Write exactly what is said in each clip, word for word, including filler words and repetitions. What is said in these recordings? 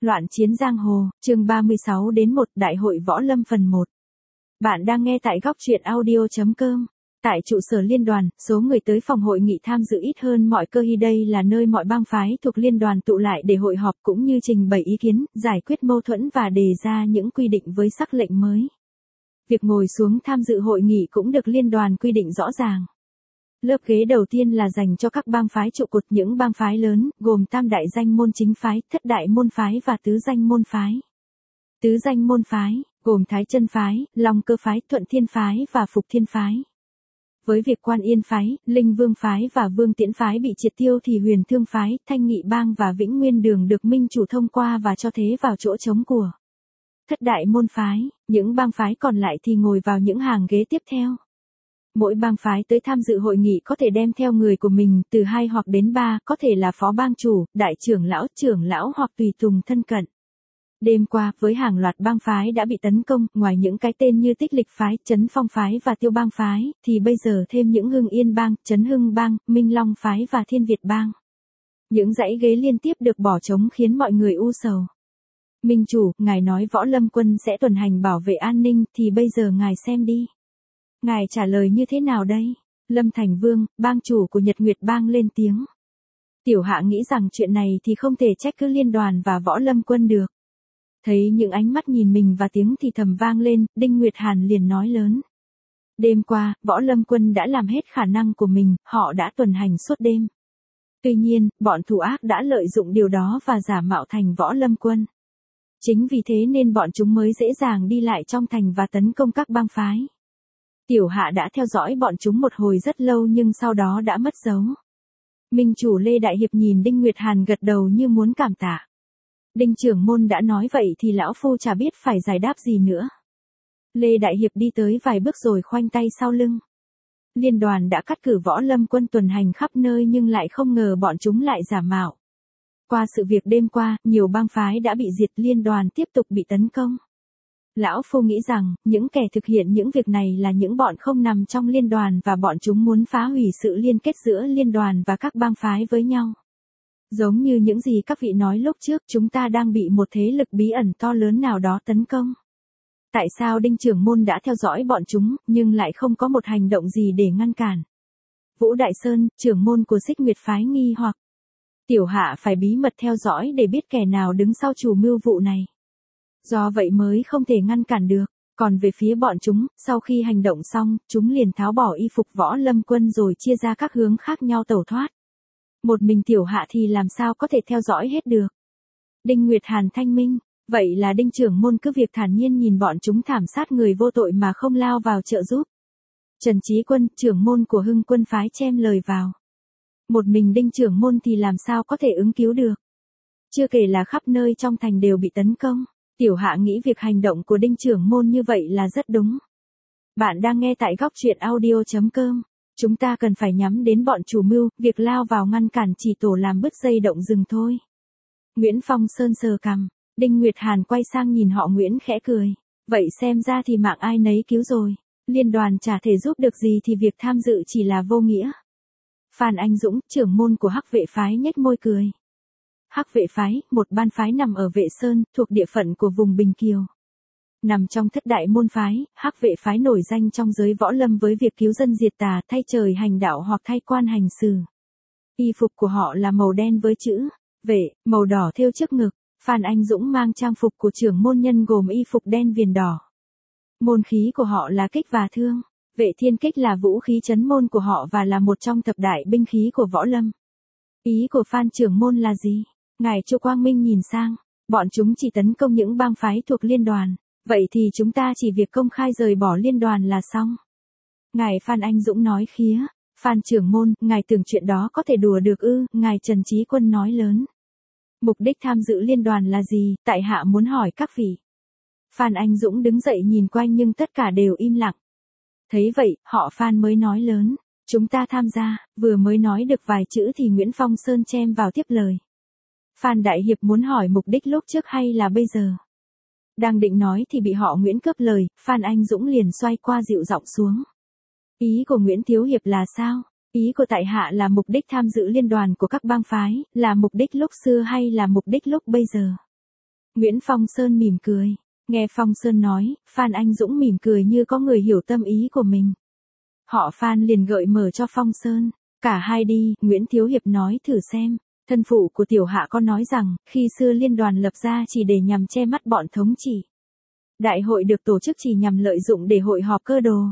Loạn chiến giang hồ, chương ba mươi sáu đến một, Đại hội võ lâm phần một. Bạn đang nghe tại góc truyện audio.com. Tại trụ sở liên đoàn, số người tới phòng hội nghị tham dự ít hơn mọi cơ khi đây là nơi mọi bang phái thuộc liên đoàn tụ lại để hội họp cũng như trình bày ý kiến, giải quyết mâu thuẫn và đề ra những quy định với sắc lệnh mới. Việc ngồi xuống tham dự hội nghị cũng được liên đoàn quy định rõ ràng. Lớp ghế đầu tiên là dành cho các bang phái trụ cột, những bang phái lớn, gồm tam đại danh môn chính phái, thất đại môn phái và tứ danh môn phái. Tứ danh môn phái, gồm Thái Chân phái, Long Cơ phái, Thuận Thiên phái và Phục Thiên phái. Với việc Quan Yên phái, Linh Vương phái và Vương Tiễn phái bị triệt tiêu thì Huyền Thương phái, Thanh Nghị bang và Vĩnh Nguyên đường được minh chủ thông qua và cho thế vào chỗ trống của thất đại môn phái, những bang phái còn lại thì ngồi vào những hàng ghế tiếp theo. Mỗi bang phái tới tham dự hội nghị có thể đem theo người của mình, từ hai hoặc đến ba, có thể là phó bang chủ, đại trưởng lão, trưởng lão hoặc tùy tùng thân cận. Đêm qua, với hàng loạt bang phái đã bị tấn công, ngoài những cái tên như Tích Lịch phái, Trấn Phong phái và Tiêu bang phái, thì bây giờ thêm những Hưng Yên bang, Trấn Hưng bang, Minh Long phái và Thiên Việt bang. Những dãy ghế liên tiếp được bỏ trống khiến mọi người u sầu. Minh chủ, ngài nói võ lâm quân sẽ tuần hành bảo vệ an ninh, thì bây giờ ngài xem đi. Ngài trả lời như thế nào đây? Lâm Thành Vương, bang chủ của Nhật Nguyệt bang lên tiếng. Tiểu hạ nghĩ rằng chuyện này thì không thể trách cứ liên đoàn và võ lâm quân được. Thấy những ánh mắt nhìn mình và tiếng thì thầm vang lên, Đinh Nguyệt Hàn liền nói lớn. Đêm qua, võ lâm quân đã làm hết khả năng của mình, họ đã tuần hành suốt đêm. Tuy nhiên, bọn thủ ác đã lợi dụng điều đó và giả mạo thành võ lâm quân. Chính vì thế nên bọn chúng mới dễ dàng đi lại trong thành và tấn công các bang phái. Tiểu hạ đã theo dõi bọn chúng một hồi rất lâu nhưng sau đó đã mất dấu. Minh chủ Lê Đại Hiệp nhìn Đinh Nguyệt Hàn gật đầu như muốn cảm tạ. Đinh trưởng môn đã nói vậy thì lão phu chả biết phải giải đáp gì nữa. Lê Đại Hiệp đi tới vài bước rồi khoanh tay sau lưng. Liên đoàn đã cắt cử võ lâm quân tuần hành khắp nơi nhưng lại không ngờ bọn chúng lại giả mạo. Qua sự việc đêm qua, nhiều bang phái đã bị diệt, liên đoàn tiếp tục bị tấn công. Lão phu nghĩ rằng, những kẻ thực hiện những việc này là những bọn không nằm trong liên đoàn và bọn chúng muốn phá hủy sự liên kết giữa liên đoàn và các bang phái với nhau. Giống như những gì các vị nói lúc trước, chúng ta đang bị một thế lực bí ẩn to lớn nào đó tấn công. Tại sao Đinh trưởng môn đã theo dõi bọn chúng, nhưng lại không có một hành động gì để ngăn cản? Vũ Đại Sơn, trưởng môn của Xích Nguyệt phái nghi hoặc. Tiểu hạ phải bí mật theo dõi để biết kẻ nào đứng sau chủ mưu vụ này. Do vậy mới không thể ngăn cản được. Còn về phía bọn chúng, sau khi hành động xong, chúng liền tháo bỏ y phục võ lâm quân rồi chia ra các hướng khác nhau tẩu thoát. Một mình tiểu hạ thì làm sao có thể theo dõi hết được. Đinh Nguyệt Hàn thanh minh, vậy là Đinh trưởng môn cứ việc thản nhiên nhìn bọn chúng thảm sát người vô tội mà không lao vào trợ giúp. Trần Chí Quân, trưởng môn của Hưng Quân phái chen lời vào. Một mình Đinh trưởng môn thì làm sao có thể ứng cứu được. Chưa kể là khắp nơi trong thành đều bị tấn công. Tiểu hạ nghĩ việc hành động của Đinh trưởng môn như vậy là rất đúng. Bạn đang nghe tại góc truyện audio.com. Chúng ta cần phải nhắm đến bọn chủ mưu, việc lao vào ngăn cản chỉ tổ làm bứt dây động rừng thôi. Nguyễn Phong Sơn sờ cằm, Đinh Nguyệt Hàn quay sang nhìn họ Nguyễn khẽ cười. Vậy xem ra thì mạng ai nấy cứu rồi. Liên đoàn chả thể giúp được gì thì việc tham dự chỉ là vô nghĩa. Phan Anh Dũng, trưởng môn của Hắc Vệ phái nhếch môi cười. Hắc Vệ phái, một ban phái nằm ở Vệ Sơn, thuộc địa phận của vùng Bình Kiều. Nằm trong thất đại môn phái, Hắc Vệ phái nổi danh trong giới võ lâm với việc cứu dân diệt tà, thay trời hành đạo hoặc thay quan hành xử. Y phục của họ là màu đen với chữ Vệ, màu đỏ thêu trước ngực. Phan Anh Dũng mang trang phục của trưởng môn nhân gồm y phục đen viền đỏ. Môn khí của họ là kích và thương. Vệ thiên kích là vũ khí trấn môn của họ và là một trong thập đại binh khí của võ lâm. Ý của Phan trưởng môn là gì? Ngài Chu Quang Minh nhìn sang. Bọn chúng chỉ tấn công những bang phái thuộc liên đoàn. Vậy thì chúng ta chỉ việc công khai rời bỏ liên đoàn là xong. Ngài Phan Anh Dũng nói khía. Phan trưởng môn, ngài tưởng chuyện đó có thể đùa được ư? Ngài Trần Chí Quân nói lớn. Mục đích tham dự liên đoàn là gì? Tại hạ muốn hỏi các vị. Phan Anh Dũng đứng dậy nhìn quanh nhưng tất cả đều im lặng. Thấy vậy, họ Phan mới nói lớn. Chúng ta tham gia, vừa mới nói được vài chữ thì Nguyễn Phong Sơn chen vào tiếp lời. Phan Đại Hiệp muốn hỏi mục đích lúc trước hay là bây giờ? Đang định nói thì bị họ Nguyễn cướp lời, Phan Anh Dũng liền xoay qua dịu giọng xuống. Ý của Nguyễn Thiếu Hiệp là sao? Ý của tại hạ là mục đích tham dự liên đoàn của các bang phái, là mục đích lúc xưa hay là mục đích lúc bây giờ? Nguyễn Phong Sơn mỉm cười. Nghe Phong Sơn nói, Phan Anh Dũng mỉm cười như có người hiểu tâm ý của mình. Họ Phan liền gợi mở cho Phong Sơn. Cả hai đi, Nguyễn Thiếu Hiệp nói thử xem. Thân phụ của tiểu hạ có nói rằng, khi xưa liên đoàn lập ra chỉ để nhằm che mắt bọn thống trị. Đại hội được tổ chức chỉ nhằm lợi dụng để hội họp cơ đồ.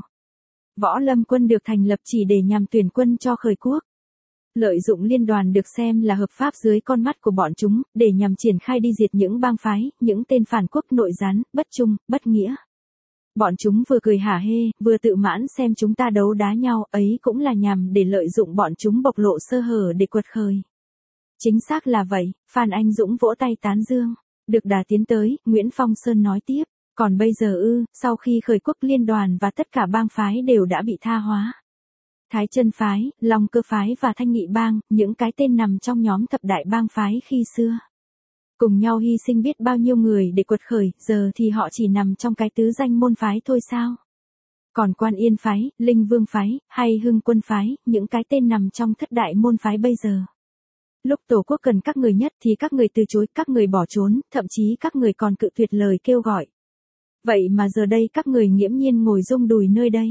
Võ lâm quân được thành lập chỉ để nhằm tuyển quân cho khởi quốc. Lợi dụng liên đoàn được xem là hợp pháp dưới con mắt của bọn chúng, để nhằm triển khai đi diệt những bang phái, những tên phản quốc nội gián, bất trung, bất nghĩa. Bọn chúng vừa cười hả hê, vừa tự mãn xem chúng ta đấu đá nhau, ấy cũng là nhằm để lợi dụng bọn chúng bộc lộ sơ hở để quật khởi. Chính xác là vậy, Phan Anh Dũng vỗ tay tán dương. Được đà tiến tới, Nguyễn Phong Sơn nói tiếp, còn bây giờ ư, sau khi khởi quốc liên đoàn và tất cả bang phái đều đã bị tha hóa. Thái Chân phái, Long Cơ phái và Thanh Nghị bang, những cái tên nằm trong nhóm thập đại bang phái khi xưa. Cùng nhau hy sinh biết bao nhiêu người để quật khởi, giờ thì họ chỉ nằm trong cái tứ danh môn phái thôi sao? Còn Quan Yên phái, Linh Vương phái, hay Hưng Quân phái, những cái tên nằm trong thất đại môn phái bây giờ. Lúc tổ quốc cần các người nhất thì các người từ chối, các người bỏ trốn, thậm chí các người còn cự tuyệt lời kêu gọi. Vậy mà giờ đây các người nghiễm nhiên ngồi rung đùi nơi đây.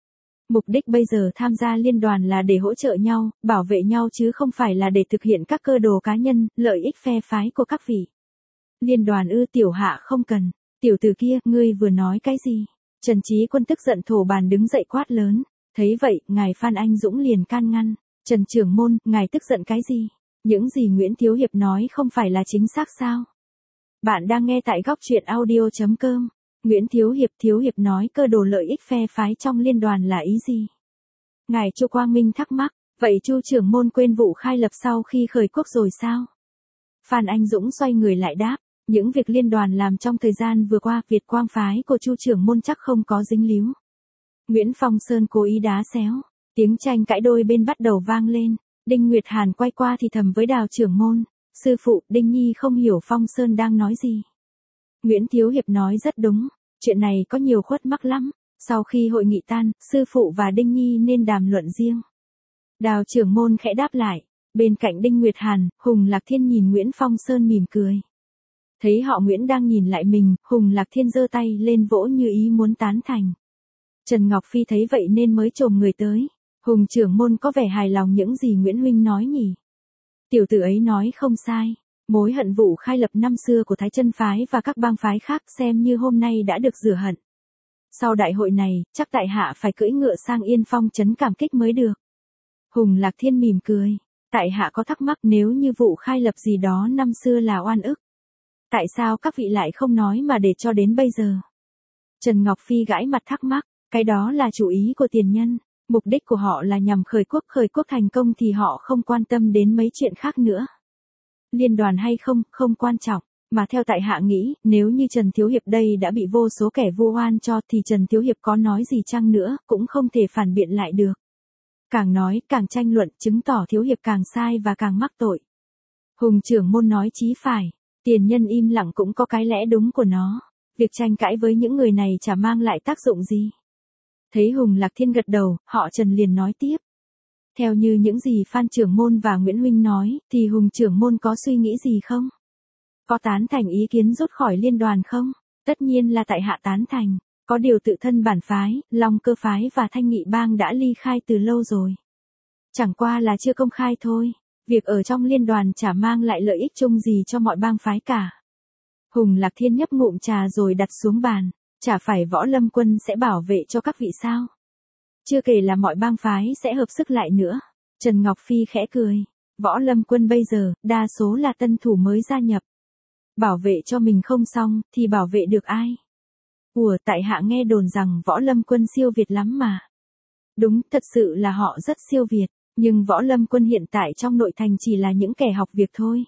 Mục đích bây giờ tham gia liên đoàn là để hỗ trợ nhau, bảo vệ nhau chứ không phải là để thực hiện các cơ đồ cá nhân, lợi ích phe phái của các vị. Liên đoàn ư, tiểu hạ không cần. Tiểu tử kia, ngươi vừa nói cái gì? Trần Chí Quân tức giận thổ bàn đứng dậy quát lớn. Thấy vậy, ngài Phan Anh Dũng liền can ngăn. Trần trưởng môn, ngài tức giận cái gì? Những gì Nguyễn Thiếu Hiệp nói không phải là chính xác sao? Bạn đang nghe tại góc truyện audio chấm com. Nguyễn Thiếu Hiệp, Thiếu Hiệp nói cơ đồ lợi ích phe phái trong liên đoàn là ý gì? Ngài Chu Quang Minh thắc mắc, vậy Chu trưởng môn quên vụ khai lập sau khi khởi quốc rồi sao? Phan Anh Dũng xoay người lại đáp, những việc liên đoàn làm trong thời gian vừa qua, Việt Quang phái của Chu trưởng môn chắc không có dính líu. Nguyễn Phong Sơn cố ý đá xéo, tiếng tranh cãi đôi bên bắt đầu vang lên. Đinh Nguyệt Hàn quay qua thì thầm với Đào trưởng môn, sư phụ, Đinh Nhi không hiểu Phong Sơn đang nói gì. Nguyễn Thiếu Hiệp nói rất đúng, chuyện này có nhiều khuất mắc lắm, sau khi hội nghị tan, sư phụ và Đinh Nhi nên đàm luận riêng. Đào trưởng môn khẽ đáp lại, bên cạnh Đinh Nguyệt Hàn, Hùng Lạc Thiên nhìn Nguyễn Phong Sơn mỉm cười. Thấy họ Nguyễn đang nhìn lại mình, Hùng Lạc Thiên giơ tay lên vỗ như ý muốn tán thành. Trần Ngọc Phi thấy vậy nên mới chồm người tới. Hùng trưởng môn có vẻ hài lòng những gì Nguyễn huynh nói nhỉ? Tiểu tử ấy nói không sai, mối hận vụ khai lập năm xưa của Thái Chân phái và các bang phái khác xem như hôm nay đã được rửa hận. Sau đại hội này, chắc tại hạ phải cưỡi ngựa sang Yên Phong trấn cảm kích mới được. Hùng Lạc Thiên mỉm cười, tại hạ có thắc mắc, nếu như vụ khai lập gì đó năm xưa là oan ức, tại sao các vị lại không nói mà để cho đến bây giờ? Trần Ngọc Phi gãi mặt thắc mắc, cái đó là chủ ý của tiền nhân. Mục đích của họ là nhằm khởi quốc, khởi quốc thành công thì họ không quan tâm đến mấy chuyện khác nữa. Liên đoàn hay không, không quan trọng, mà theo tại hạ nghĩ, nếu như Trần Thiếu Hiệp đây đã bị vô số kẻ vu oan cho thì Trần Thiếu Hiệp có nói gì chăng nữa, cũng không thể phản biện lại được. Càng nói, càng tranh luận, chứng tỏ Thiếu Hiệp càng sai và càng mắc tội. Hùng trưởng môn nói chí phải, tiền nhân im lặng cũng có cái lẽ đúng của nó, việc tranh cãi với những người này chả mang lại tác dụng gì. Thấy Hùng Lạc Thiên gật đầu, họ Trần liền nói tiếp. Theo như những gì Phan trưởng môn và Nguyễn huynh nói, thì Hùng trưởng môn có suy nghĩ gì không? Có tán thành ý kiến rút khỏi liên đoàn không? Tất nhiên là tại hạ tán thành, có điều tự thân bản phái, Long Cơ phái và Thanh Nghị bang đã ly khai từ lâu rồi. Chẳng qua là chưa công khai thôi, việc ở trong liên đoàn chả mang lại lợi ích chung gì cho mọi bang phái cả. Hùng Lạc Thiên nhấp ngụm trà rồi đặt xuống bàn. Chả phải Võ Lâm Quân sẽ bảo vệ cho các vị sao? Chưa kể là mọi bang phái sẽ hợp sức lại nữa. Trần Ngọc Phi khẽ cười. Võ Lâm Quân bây giờ, đa số là tân thủ mới gia nhập. Bảo vệ cho mình không xong, thì bảo vệ được ai? Ủa, tại hạ nghe đồn rằng Võ Lâm Quân siêu việt lắm mà. Đúng, thật sự là họ rất siêu việt, nhưng Võ Lâm Quân hiện tại trong nội thành chỉ là những kẻ học việc thôi.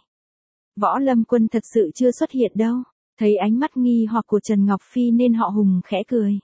Võ Lâm Quân thật sự chưa xuất hiện đâu. Thấy ánh mắt nghi hoặc của Trần Ngọc Phi nên họ Hùng khẽ cười.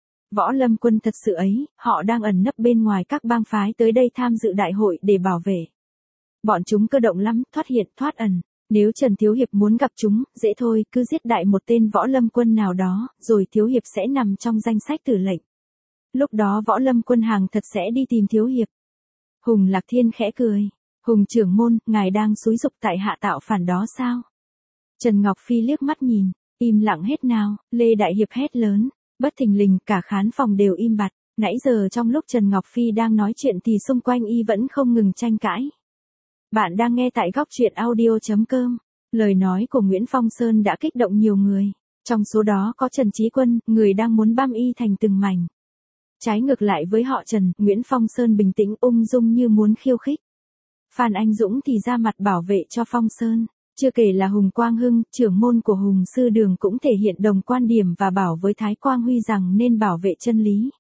Võ Lâm Quân thật sự ấy, họ đang ẩn nấp bên ngoài các bang phái tới đây tham dự đại hội để bảo vệ. Bọn chúng cơ động lắm, thoát hiện, thoát ẩn. Nếu Trần Thiếu Hiệp muốn gặp chúng, dễ thôi, cứ giết đại một tên Võ Lâm Quân nào đó, rồi Thiếu Hiệp sẽ nằm trong danh sách tử lệnh. Lúc đó Võ Lâm Quân hàng thật sẽ đi tìm Thiếu Hiệp. Hùng Lạc Thiên khẽ cười. Hùng trưởng môn, ngài đang xúi giục tại hạ tạo phản đó sao? Trần Ngọc Phi liếc mắt nhìn, im lặng hết nào, Lê Đại Hiệp hét lớn, bất thình lình cả khán phòng đều im bặt, nãy giờ trong lúc Trần Ngọc Phi đang nói chuyện thì xung quanh y vẫn không ngừng tranh cãi. Bạn đang nghe tại góc truyện audio.com, lời nói của Nguyễn Phong Sơn đã kích động nhiều người, trong số đó có Trần Chí Quân, người đang muốn băm y thành từng mảnh. Trái ngược lại với họ Trần, Nguyễn Phong Sơn bình tĩnh ung dung như muốn khiêu khích. Phan Anh Dũng thì ra mặt bảo vệ cho Phong Sơn, chưa kể là Hùng Quang Hưng, trưởng môn của Hùng Sư Đường cũng thể hiện đồng quan điểm và bảo với Thái Quang Huy rằng nên bảo vệ chân lý.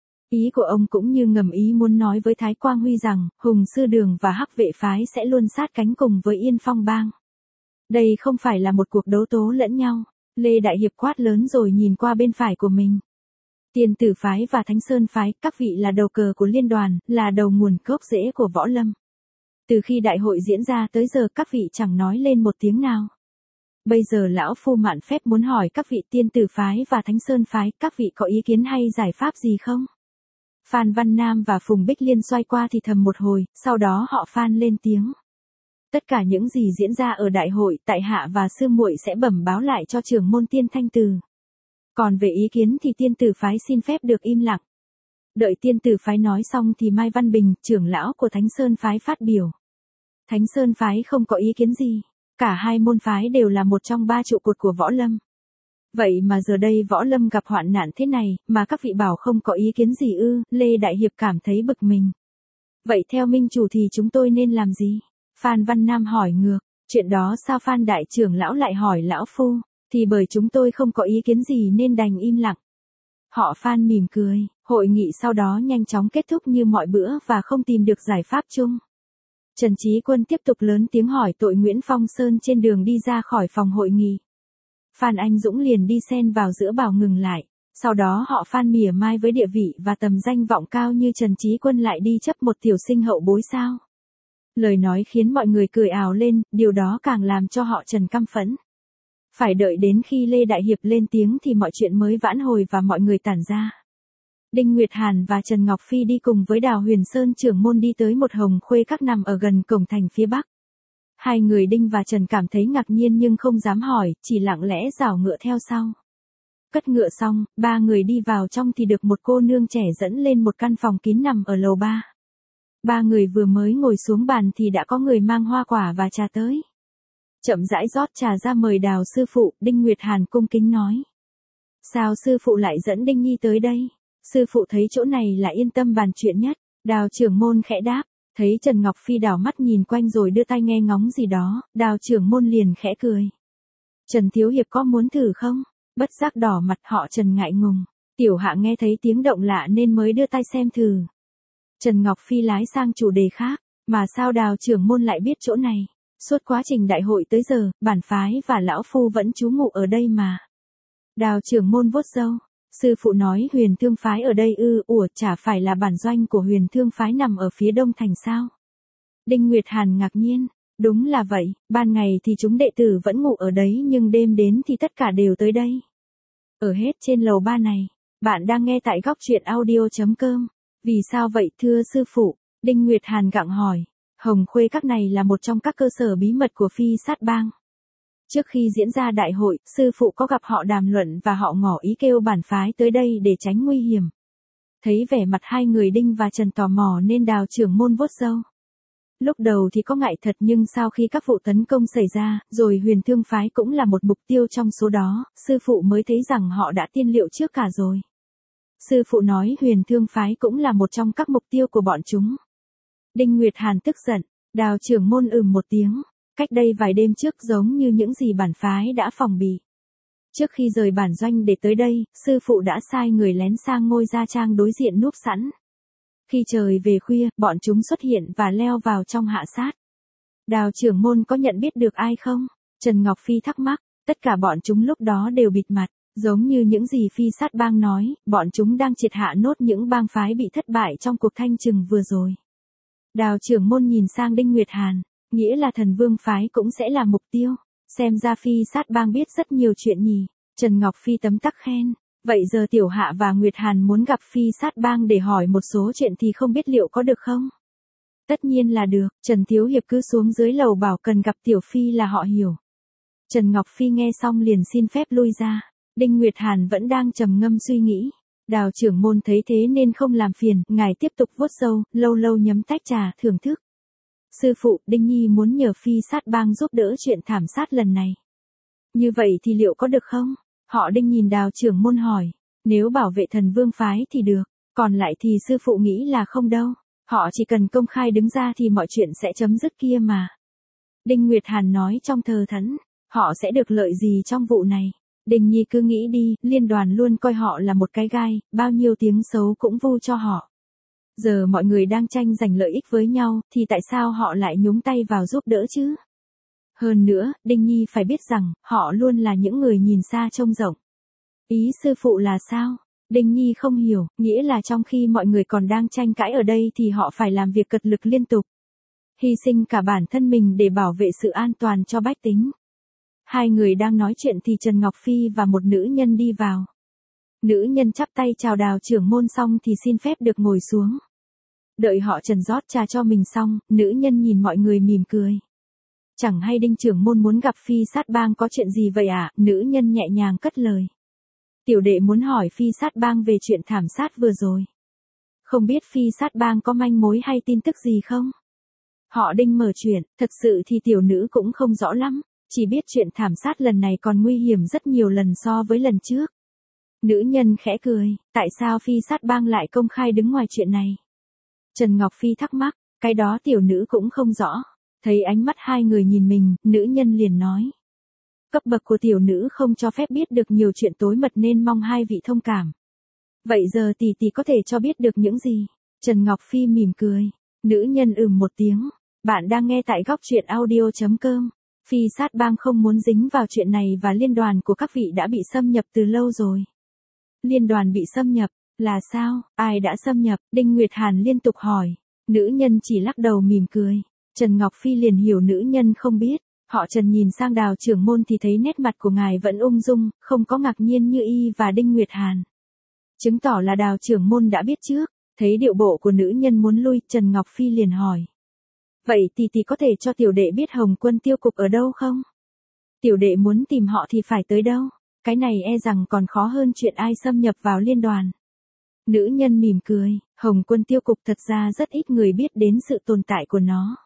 Ý của ông cũng như ngầm ý muốn nói với Thái Quang Huy rằng, Hùng Sư Đường và Hắc Vệ Phái sẽ luôn sát cánh cùng với Yên Phong Bang. Đây không phải là một cuộc đấu tố lẫn nhau, Lê Đại Hiệp quát lớn rồi nhìn qua bên phải của mình. Tiên Tử Phái và Thánh Sơn Phái, các vị là đầu cờ của liên đoàn, là đầu nguồn gốc rễ của võ lâm. Từ khi đại hội diễn ra tới giờ các vị chẳng nói lên một tiếng nào. Bây giờ lão phu mạn phép muốn hỏi các vị Tiên Tử Phái và Thánh Sơn Phái, các vị có ý kiến hay giải pháp gì không? Phan Văn Nam và Phùng Bích Liên xoay qua thì thầm một hồi, sau đó họ Phan lên tiếng. Tất cả những gì diễn ra ở đại hội, tại hạ và sư muội sẽ bẩm báo lại cho trưởng môn Tiên Thanh Từ. Còn về ý kiến thì Tiên Tử Phái xin phép được im lặng. Đợi Tiên Tử Phái nói xong thì Mai Văn Bình, trưởng lão của Thánh Sơn Phái phát biểu. Thánh Sơn Phái không có ý kiến gì, cả hai môn phái đều là một trong ba trụ cột của võ lâm. Vậy mà giờ đây võ lâm gặp hoạn nạn thế này, mà các vị bảo không có ý kiến gì ư? Lê Đại Hiệp cảm thấy bực mình. Vậy theo minh chủ thì chúng tôi nên làm gì? Phan Văn Nam hỏi ngược, chuyện đó sao Phan Đại trưởng lão lại hỏi lão phu, thì bởi chúng tôi không có ý kiến gì nên đành im lặng. Họ Phan mỉm cười, hội nghị sau đó nhanh chóng kết thúc như mọi bữa và không tìm được giải pháp chung. Trần Chí Quân tiếp tục lớn tiếng hỏi tội Nguyễn Phong Sơn trên đường đi ra khỏi phòng hội nghị. Phan Anh Dũng liền đi xen vào giữa bảo ngừng lại, sau đó họ Phan mỉa mai với địa vị và tầm danh vọng cao như Trần Chí Quân lại đi chấp một tiểu sinh hậu bối sao. Lời nói khiến mọi người cười ào lên, điều đó càng làm cho họ Trần căm phẫn. Phải đợi đến khi Lê Đại Hiệp lên tiếng thì mọi chuyện mới vãn hồi và mọi người tản ra. Đinh Nguyệt Hàn và Trần Ngọc Phi đi cùng với Đào Huyền Sơn trưởng môn đi tới một hồng khuê các nằm ở gần cổng thành phía bắc. Hai người Đinh và Trần cảm thấy ngạc nhiên nhưng không dám hỏi, chỉ lặng lẽ rảo ngựa theo sau. Cất ngựa xong, ba người đi vào trong thì được một cô nương trẻ dẫn lên một căn phòng kín nằm ở lầu ba. Ba người vừa mới ngồi xuống bàn thì đã có người mang hoa quả và trà tới. Chậm rãi rót trà ra mời Đào sư phụ, Đinh Nguyệt Hàn cung kính nói. Sao sư phụ lại dẫn Đinh Nhi tới đây? Sư phụ thấy chỗ này là yên tâm bàn chuyện nhất. Đào trưởng môn khẽ đáp, thấy Trần Ngọc Phi đảo mắt nhìn quanh rồi đưa tay nghe ngóng gì đó, Đào trưởng môn liền khẽ cười. Trần Thiếu Hiệp có muốn thử không? Bất giác đỏ mặt họ Trần ngại ngùng. Tiểu hạ nghe thấy tiếng động lạ nên mới đưa tay xem thử. Trần Ngọc Phi lái sang chủ đề khác, mà sao Đào trưởng môn lại biết chỗ này? Suốt quá trình đại hội tới giờ, bản phái và lão phu vẫn trú ngụ ở đây mà. Đào trưởng môn vuốt râu. Sư phụ nói Huyền Thương Phái ở đây ư? Ủa, chả phải là bản doanh của Huyền Thương Phái nằm ở phía đông thành sao? Đinh Nguyệt Hàn ngạc nhiên, đúng là vậy, ban ngày thì chúng đệ tử vẫn ngủ ở đấy nhưng đêm đến thì tất cả đều tới đây. Ở hết trên lầu ba này, bạn đang nghe tại góc truyện audio.com. Vì sao vậy thưa sư phụ? Đinh Nguyệt Hàn gặng hỏi. Hồng Khuê các này là một trong các cơ sở bí mật của Phi Sát Bang. Trước khi diễn ra đại hội, sư phụ có gặp họ đàm luận và họ ngỏ ý kêu bản phái tới đây để tránh nguy hiểm. Thấy vẻ mặt hai người Đinh và Trần tò mò nên Đào trưởng môn vuốt râu. Lúc đầu thì có ngại thật nhưng sau khi các vụ tấn công xảy ra, rồi Huyền Thương Phái cũng là một mục tiêu trong số đó, sư phụ mới thấy rằng họ đã tiên liệu trước cả rồi. Sư phụ nói Huyền Thương Phái cũng là một trong các mục tiêu của bọn chúng. Đinh Nguyệt Hàn tức giận, Đào trưởng môn ừm một tiếng. Cách đây vài đêm trước giống như những gì bản phái đã phòng bị. Trước khi rời bản doanh để tới đây, sư phụ đã sai người lén sang ngôi gia trang đối diện núp sẵn. Khi trời về khuya, bọn chúng xuất hiện và leo vào trong hạ sát. Đào trưởng môn có nhận biết được ai không? Trần Ngọc Phi thắc mắc, tất cả bọn chúng lúc đó đều bịt mặt, giống như những gì Phi Sát Bang nói, bọn chúng đang triệt hạ nốt những bang phái bị thất bại trong cuộc thanh trừng vừa rồi. Đào trưởng môn nhìn sang Đinh Nguyệt Hàn. Nghĩa là Thần Vương Phái cũng sẽ là mục tiêu. Xem ra Phi Sát Bang biết rất nhiều chuyện nhỉ. Trần Ngọc Phi tấm tắc khen. Vậy giờ Tiểu Hạ và Nguyệt Hàn muốn gặp Phi Sát Bang để hỏi một số chuyện thì không biết liệu có được không? Tất nhiên là được. Trần Thiếu Hiệp cứ xuống dưới lầu bảo cần gặp Tiểu Phi là họ hiểu. Trần Ngọc Phi nghe xong liền xin phép lui ra. Đinh Nguyệt Hàn vẫn đang trầm ngâm suy nghĩ. Đào trưởng môn thấy thế nên không làm phiền, ngài tiếp tục vuốt râu, lâu lâu nhấm tách trà thưởng thức. Sư phụ, Đinh Nhi muốn nhờ Phi Sát Bang giúp đỡ chuyện thảm sát lần này. Như vậy thì liệu có được không? Họ Đinh nhìn Đào trưởng môn hỏi. Nếu bảo vệ Thần Vương phái thì được, còn lại thì sư phụ nghĩ là không đâu. Họ chỉ cần công khai đứng ra thì mọi chuyện sẽ chấm dứt kia mà. Đinh Nguyệt Hàn nói trong thờ thẫn, họ sẽ được lợi gì trong vụ này? Đinh Nhi cứ nghĩ đi, liên đoàn luôn coi họ là một cái gai, bao nhiêu tiếng xấu cũng vu cho họ. Giờ mọi người đang tranh giành lợi ích với nhau, thì tại sao họ lại nhúng tay vào giúp đỡ chứ? Hơn nữa, Đinh Nhi phải biết rằng, họ luôn là những người nhìn xa trông rộng. Ý sư phụ là sao? Đinh Nhi không hiểu, nghĩa là trong khi mọi người còn đang tranh cãi ở đây thì họ phải làm việc cật lực liên tục. Hy sinh cả bản thân mình để bảo vệ sự an toàn cho bách tính. Hai người đang nói chuyện thì Trần Ngọc Phi và một nữ nhân đi vào. Nữ nhân chắp tay chào Đào trưởng môn xong thì xin phép được ngồi xuống. Đợi họ Trần rót trà cho mình xong, nữ nhân nhìn mọi người mỉm cười. Chẳng hay Đinh trưởng môn muốn gặp Phi Sát Bang có chuyện gì vậy ạ? À? Nữ nhân nhẹ nhàng cất lời. Tiểu đệ muốn hỏi Phi Sát Bang về chuyện thảm sát vừa rồi. Không biết Phi Sát Bang có manh mối hay tin tức gì không? Họ Đinh mở chuyện, thật sự thì tiểu nữ cũng không rõ lắm, chỉ biết chuyện thảm sát lần này còn nguy hiểm rất nhiều lần so với lần trước. Nữ nhân khẽ cười, tại sao Phi Sát Bang lại công khai đứng ngoài chuyện này? Trần Ngọc Phi thắc mắc, cái đó tiểu nữ cũng không rõ. Thấy ánh mắt hai người nhìn mình, nữ nhân liền nói. Cấp bậc của tiểu nữ không cho phép biết được nhiều chuyện tối mật nên mong hai vị thông cảm. Vậy giờ tỷ tỷ có thể cho biết được những gì? Trần Ngọc Phi mỉm cười. Nữ nhân ừm một tiếng. Bạn đang nghe tại góc truyện audio chấm com. Phi Sát Bang không muốn dính vào chuyện này và liên đoàn của các vị đã bị xâm nhập từ lâu rồi. Liên đoàn bị xâm nhập, là sao? Ai đã xâm nhập? Đinh Nguyệt Hàn liên tục hỏi. Nữ nhân chỉ lắc đầu mỉm cười. Trần Ngọc Phi liền hiểu nữ nhân không biết. Họ Trần nhìn sang Đào trưởng môn thì thấy nét mặt của ngài vẫn ung dung, không có ngạc nhiên như y và Đinh Nguyệt Hàn. Chứng tỏ là Đào trưởng môn đã biết trước. Thấy điệu bộ của nữ nhân muốn lui, Trần Ngọc Phi liền hỏi. Vậy tỷ tỷ có thể cho tiểu đệ biết Hồng Quân tiêu cục ở đâu không? Tiểu đệ muốn tìm họ thì phải tới đâu? Cái này e rằng còn khó hơn chuyện ai xâm nhập vào liên đoàn. Nữ nhân mỉm cười, Hồng Quân tiêu cục thật ra rất ít người biết đến sự tồn tại của nó.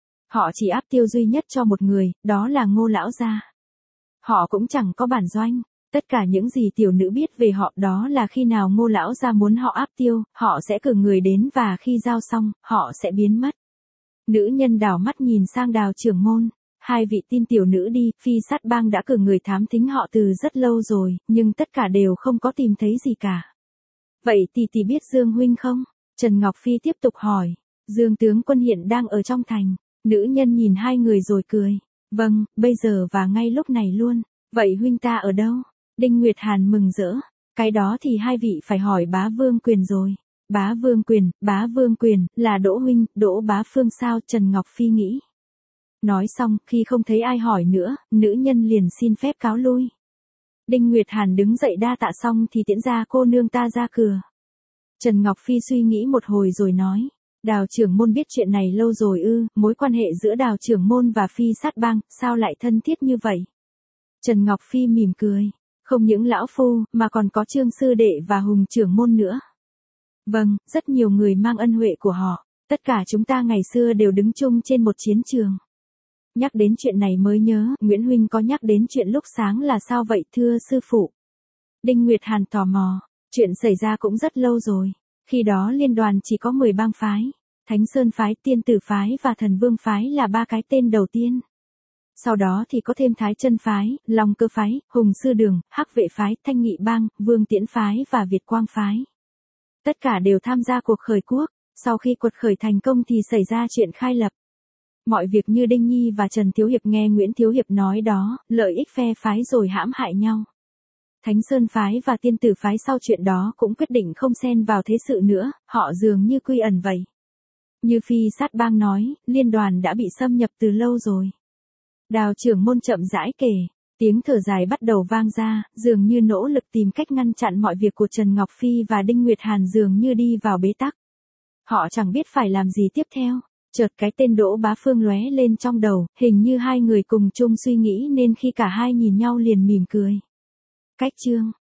Họ chỉ áp tiêu duy nhất cho một người, đó là Ngô lão gia. Họ cũng chẳng có bản doanh. Tất cả những gì tiểu nữ biết về họ đó là khi nào Ngô lão gia muốn họ áp tiêu, họ sẽ cử người đến và khi giao xong, họ sẽ biến mất. Nữ nhân đảo mắt nhìn sang Đào trưởng môn. Hai vị tin tiểu nữ đi, Phi Sát Bang đã cử người thám thính họ từ rất lâu rồi, nhưng tất cả đều không có tìm thấy gì cả. Vậy tỷ tỷ biết Dương huynh không? Trần Ngọc Phi tiếp tục hỏi. Dương tướng quân hiện đang ở trong thành. Nữ nhân nhìn hai người rồi cười. Vâng, bây giờ và ngay lúc này luôn. Vậy huynh ta ở đâu? Đinh Nguyệt Hàn mừng rỡ. Cái đó thì hai vị phải hỏi Bá Vương Quyền rồi. Bá Vương Quyền, Bá Vương Quyền, là Đỗ huynh, Đỗ Bá Phương sao? Trần Ngọc Phi nghĩ. Nói xong, khi không thấy ai hỏi nữa, nữ nhân liền xin phép cáo lui. Đinh Nguyệt Hàn đứng dậy đa tạ xong thì tiễn ra cô nương ta ra cửa. Trần Ngọc Phi suy nghĩ một hồi rồi nói. Đào trưởng môn biết chuyện này lâu rồi ư? Mối quan hệ giữa Đào trưởng môn và Phi Sát Bang, sao lại thân thiết như vậy? Trần Ngọc Phi mỉm cười. Không những lão phu, mà còn có Trương sư đệ và Hùng trưởng môn nữa. Vâng, rất nhiều người mang ân huệ của họ. Tất cả chúng ta ngày xưa đều đứng chung trên một chiến trường. Nhắc đến chuyện này mới nhớ, Nguyễn huynh có nhắc đến chuyện lúc sáng là sao vậy thưa sư phụ? Đinh Nguyệt Hàn tò mò. Chuyện xảy ra cũng rất lâu rồi. Khi đó liên đoàn chỉ có mười bang phái. Thánh Sơn phái, Tiên Tử phái và Thần Vương phái là ba cái tên đầu tiên. Sau đó thì có thêm Thái Chân phái, Long Cơ phái, Hùng Sư Đường, Hắc Vệ phái, Thanh Nghị bang, Vương Tiễn phái và Việt Quang phái. Tất cả đều tham gia cuộc khởi quốc. Sau khi cuộc khởi thành công thì xảy ra chuyện khai lập. Mọi việc như Đinh Nhi và Trần Thiếu Hiệp nghe Nguyễn Thiếu Hiệp nói đó, lợi ích phe phái rồi hãm hại nhau. Thánh Sơn phái và Tiên Tử phái sau chuyện đó cũng quyết định không xen vào thế sự nữa, họ dường như quy ẩn vậy. Như Phi Sát Bang nói, liên đoàn đã bị xâm nhập từ lâu rồi. Đào trưởng môn chậm rãi kể, tiếng thở dài bắt đầu vang ra, dường như nỗ lực tìm cách ngăn chặn mọi việc của Trần Ngọc Phi và Đinh Nguyệt Hàn dường như đi vào bế tắc. Họ chẳng biết phải làm gì tiếp theo. Chợt cái tên Đỗ Bá Phương lóe lên trong đầu, hình như hai người cùng chung suy nghĩ nên khi cả hai nhìn nhau liền mỉm cười. Cách chương